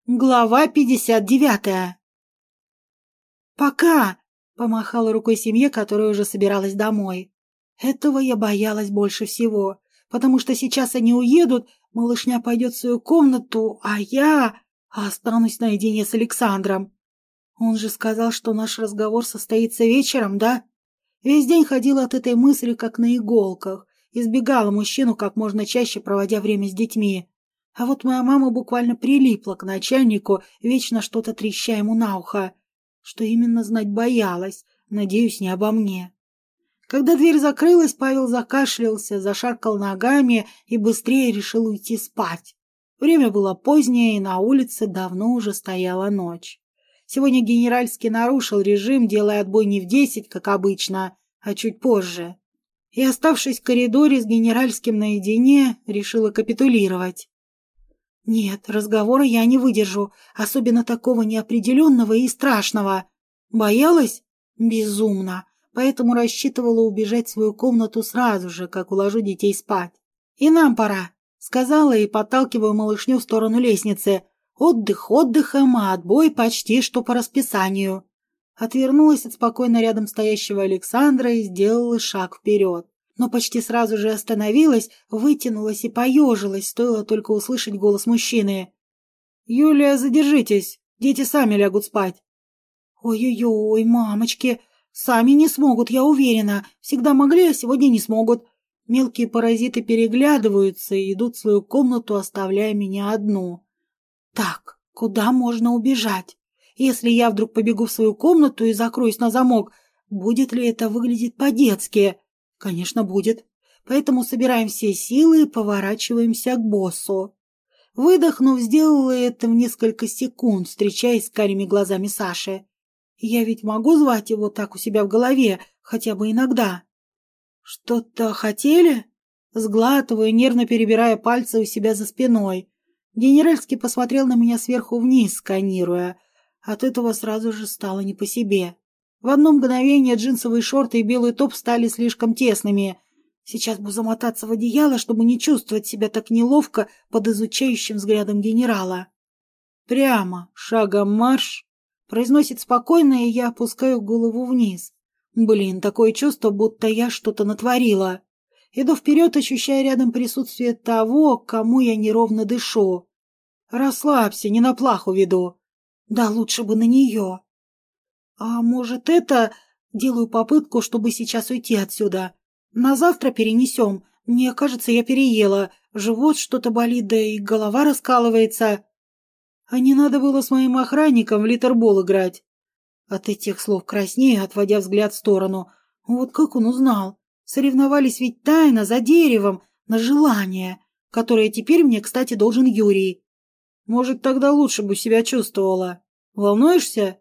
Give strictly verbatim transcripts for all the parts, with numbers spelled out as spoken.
Глава пятьдесят девятая. «Пока!» — помахала рукой семье, которая уже собиралась домой. Этого я боялась больше всего, потому что сейчас они уедут, малышня пойдет в свою комнату, а я останусь наедине с Александром. Он же сказал, что наш разговор состоится вечером, да? Весь день ходила от этой мысли, как на иголках, избегала мужчину, как можно чаще проводя время с детьми. А вот моя мама буквально прилипла к начальнику, вечно что-то треща ему на ухо. Что именно знать боялась, надеюсь, не обо мне. Когда дверь закрылась, Павел закашлялся, зашаркал ногами и быстрее решил уйти спать. Время было позднее, и на улице давно уже стояла ночь. Сегодня генеральский нарушил режим, делая отбой не в десять, как обычно, а чуть позже. И, оставшись в коридоре с генеральским наедине, решила капитулировать. Нет, разговора я не выдержу, особенно такого неопределенного и страшного. Боялась? Безумно. Поэтому рассчитывала убежать в свою комнату сразу же, как уложу детей спать. «И нам пора», — сказала и подталкиваю малышню в сторону лестницы. «Отдых отдыхом, а отбой почти что по расписанию». Отвернулась от спокойно рядом стоящего Александра и сделала шаг вперед. Но почти сразу же остановилась, вытянулась и поежилась, стоило только услышать голос мужчины. «Юлия, задержитесь, дети сами лягут спать». «Ой-ой-ой, мамочки, сами не смогут, я уверена, всегда могли, а сегодня не смогут». Мелкие паразиты переглядываются и идут в свою комнату, оставляя меня одну. «Так, куда можно убежать? Если я вдруг побегу в свою комнату и закроюсь на замок, будет ли это выглядеть по-детски?» Конечно, будет. Поэтому собираем все силы и поворачиваемся к боссу. Выдохнув, сделала это в несколько секунд, встречаясь с карими глазами Саши. Я ведь могу звать его так у себя в голове, хотя бы иногда. Что-то хотели? Сглатываю, нервно перебирая пальцы у себя за спиной. Генеральский посмотрел на меня сверху вниз, сканируя. От этого сразу же стало не по себе. В одно мгновение джинсовые шорты и белый топ стали слишком тесными. Сейчас бы замотаться в одеяло, чтобы не чувствовать себя так неловко под изучающим взглядом генерала. «Прямо, шагом марш!» — произносит спокойно, и я опускаю голову вниз. Блин, такое чувство, будто я что-то натворила. Иду вперед, ощущая рядом присутствие того, кому я неровно дышу. «Расслабься, не на плаху веду». Да лучше бы на нее. «А может, это...» Делаю попытку, чтобы сейчас уйти отсюда. «На завтра перенесем. Мне кажется, я переела. Живот что-то болит, да и голова раскалывается. А не надо было с моим охранником в литербол играть». От этих слов краснею, отводя взгляд в сторону. Вот как он узнал? Соревновались ведь тайно, за деревом, на желание, которое теперь мне, кстати, должен Юрий. Может, тогда лучше бы себя чувствовала. Волнуешься?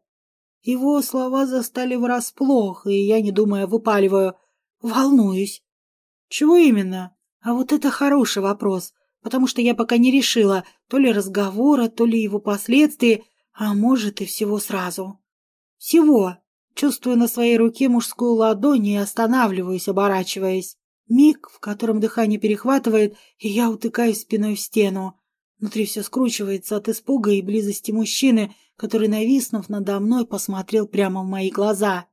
Его слова застали врасплох, и я, не думая, выпаливаю. Волнуюсь. Чего именно? А вот это хороший вопрос, потому что я пока не решила, то ли разговора, то ли его последствий, а может и всего сразу. Всего. Чувствую на своей руке мужскую ладонь и останавливаюсь, оборачиваясь. Миг, в котором дыхание перехватывает, и я утыкаюсь спиной в стену. Внутри все скручивается от испуга и близости мужчины, который, нависнув надо мной, посмотрел прямо в мои глаза.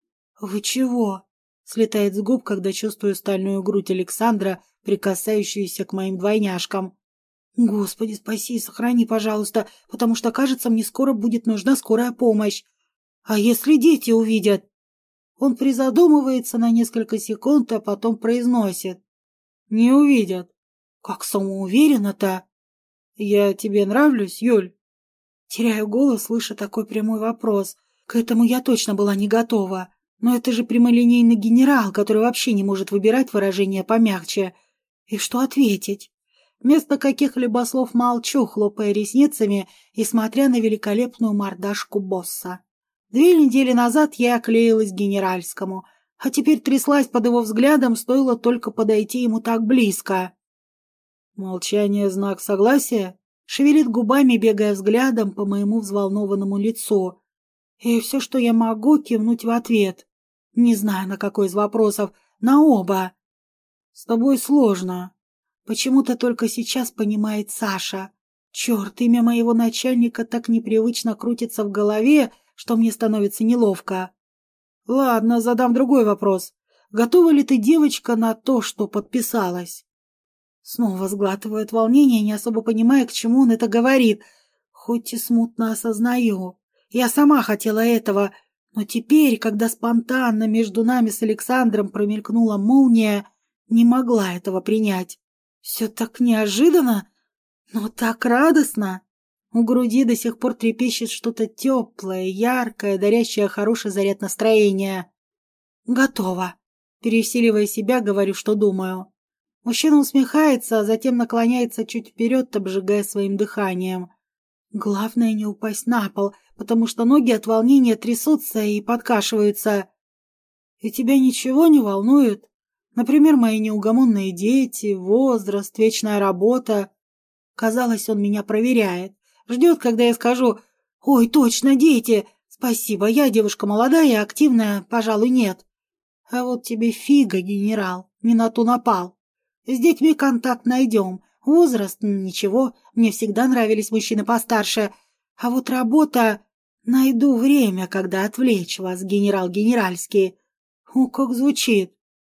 «Вы чего?» — слетает с губ, когда чувствую стальную грудь Александра, прикасающуюся к моим двойняшкам. «Господи, спаси и сохрани, пожалуйста, потому что, кажется, мне скоро будет нужна скорая помощь. А если дети увидят?» Он призадумывается на несколько секунд, а потом произносит. «Не увидят». «Как самоуверенно-то!» «Я тебе нравлюсь, Юль?» Теряю голос, слыша такой прямой вопрос. К этому я точно была не готова. Но это же прямолинейный генерал, который вообще не может выбирать выражения помягче. И что ответить? Вместо каких-либо слов молчу, хлопая ресницами и смотря на великолепную мордашку босса. Две недели назад я клеилась к генеральскому, а теперь тряслась под его взглядом, стоило только подойти ему так близко. «Молчание — знак согласия?» Шевелит губами, бегая взглядом по моему взволнованному лицу. И все, что я могу, кивнуть в ответ. Не знаю, на какой из вопросов, на оба. «С тобой сложно». Почему-то только сейчас понимает Саша. Черт, имя моего начальника так непривычно крутится в голове, что мне становится неловко. Ладно, задам другой вопрос. Готова ли ты, девочка, на то, что подписалась? Снова сглатываю от волнения, не особо понимая, к чему он это говорит. Хоть и смутно осознаю. Я сама хотела этого, но теперь, когда спонтанно между нами с Александром промелькнула молния, не могла этого принять. Все так неожиданно, но так радостно. У груди до сих пор трепещет что-то теплое, яркое, дарящее хороший заряд настроения. Готово. Пересиливая себя, говорю, что думаю. Мужчина усмехается, а затем наклоняется чуть вперед, обжигая своим дыханием. Главное не упасть на пол, потому что ноги от волнения трясутся и подкашиваются. И тебя ничего не волнует? Например, мои неугомонные дети, возраст, вечная работа. Казалось, он меня проверяет. Ждет, когда я скажу: «Ой, точно, дети! Спасибо, я девушка молодая и активная, пожалуй, нет». А вот тебе фига, генерал, не на ту напал. С детьми контакт найдем. Возраст — ничего, мне всегда нравились мужчины постарше. А вот работа... Найду время, когда отвлечь вас, генерал Генеральский. О, как звучит.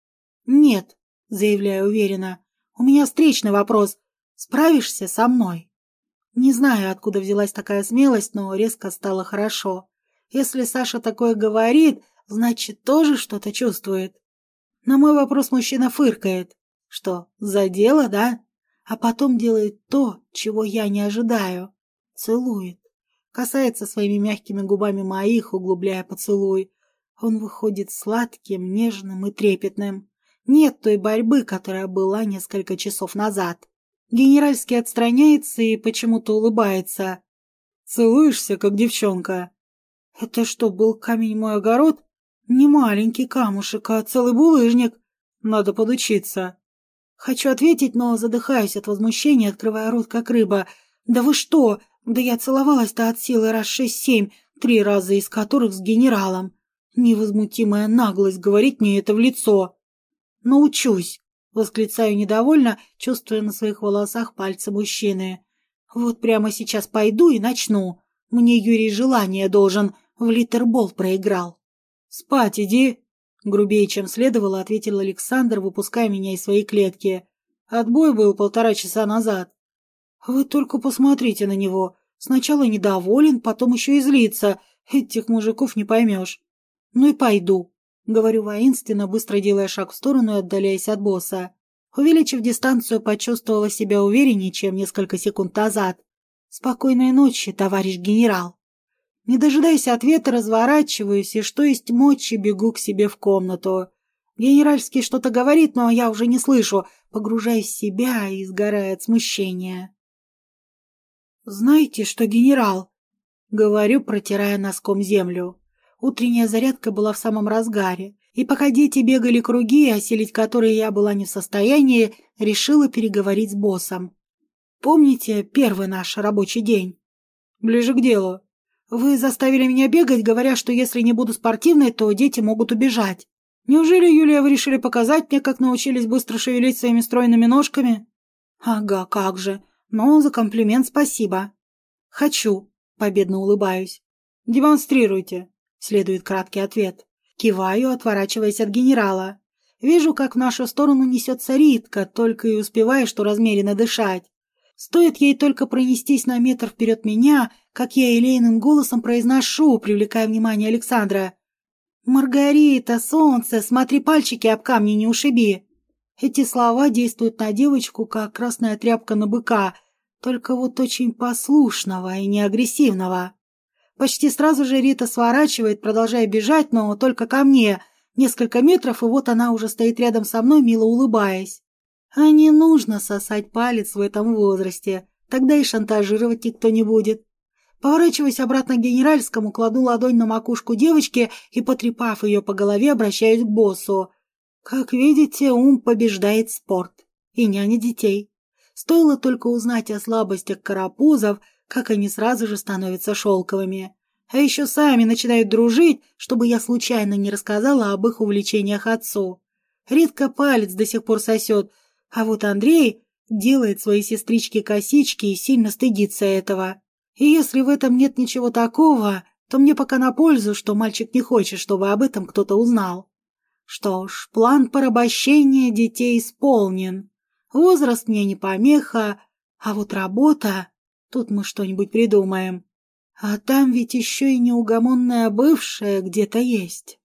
Нет, заявляю уверенно. У меня встречный вопрос. Справишься со мной? Не знаю, откуда взялась такая смелость, но резко стало хорошо. Если Саша такое говорит, значит, тоже что-то чувствует. На мой вопрос мужчина фыркает. Что, за дело, да? А потом делает то, чего я не ожидаю. Целует. Касается своими мягкими губами моих, углубляя поцелуй. Он выходит сладким, нежным и трепетным. Нет той борьбы, которая была несколько часов назад. Генеральский отстраняется и почему-то улыбается. «Целуешься, как девчонка». «Это что, был камень мой огород?» «Не маленький камушек, а целый булыжник. Надо подучиться». Хочу ответить, но задыхаюсь от возмущения, открывая рот, как рыба. «Да вы что? Да я целовалась-то от силы раз шесть-семь, три раза из которых с генералом. Невозмутимая наглость говорить мне это в лицо». «Научусь», — восклицаю недовольно, чувствуя на своих волосах пальцы мужчины. «Вот прямо сейчас пойду и начну. Мне Юрий желание должен, в литербол проиграл». «Спать иди», — грубее, чем следовало, ответил Александр, выпуская меня из своей клетки. «Отбой был полтора часа назад». «Вы только посмотрите на него. Сначала недоволен, потом еще и злится. Этих мужиков не поймешь». «Ну и пойду», — говорю воинственно, быстро делая шаг в сторону и отдаляясь от босса. Увеличив дистанцию, почувствовала себя увереннее, чем несколько секунд назад. «Спокойной ночи, товарищ генерал». Не дожидаясь ответа, разворачиваюсь и, что есть мочи, бегу к себе в комнату. Генеральский что-то говорит, но я уже не слышу, погружаясь в себя и сгорая от смущения. «Знаете что, генерал?» — говорю, протирая носком землю. Утренняя зарядка была в самом разгаре, и пока дети бегали круги, осилить которые я была не в состоянии, решила переговорить с боссом. «Помните первый наш рабочий день?» «Ближе к делу. Вы заставили меня бегать, говоря, что если не буду спортивной, то дети могут убежать. Неужели, Юлия, вы решили показать мне, как научились быстро шевелить своими стройными ножками?» «Ага, как же. Но за комплимент спасибо». «Хочу», — победно улыбаюсь. «Демонстрируйте», — следует краткий ответ. Киваю, отворачиваясь от генерала. Вижу, как в нашу сторону несется Ритка, только и успеваю, что размеренно дышать. Стоит ей только пронестись на метр вперед меня, как я елейным голосом произношу, привлекая внимание Александра. «Маргарита, солнце, смотри, пальчики об камни не ушиби». Эти слова действуют на девочку, как красная тряпка на быка, только вот очень послушного и не агрессивного. Почти сразу же Рита сворачивает, продолжая бежать, но только ко мне. Несколько метров, и вот она уже стоит рядом со мной, мило улыбаясь. А не нужно сосать палец в этом возрасте, тогда и шантажировать никто не будет. Поворачиваясь обратно к генеральскому, кладу ладонь на макушку девочки и, потрепав ее по голове, обращаюсь к боссу. Как видите, ум побеждает спорт. И няня детей. Стоило только узнать о слабостях карапузов, как они сразу же становятся шелковыми. А еще сами начинают дружить, чтобы я случайно не рассказала об их увлечениях отцу. Ритка палец до сих пор сосет, а вот Андрей, делает своей сестричке косички и сильно стыдится этого. И если в этом нет ничего такого, то мне пока на пользу, что мальчик не хочет, чтобы об этом кто-то узнал. Что ж, план порабощения детей исполнен. Возраст мне не помеха, а вот работа... Тут мы что-нибудь придумаем. А там ведь еще и неугомонная бывшая где-то есть.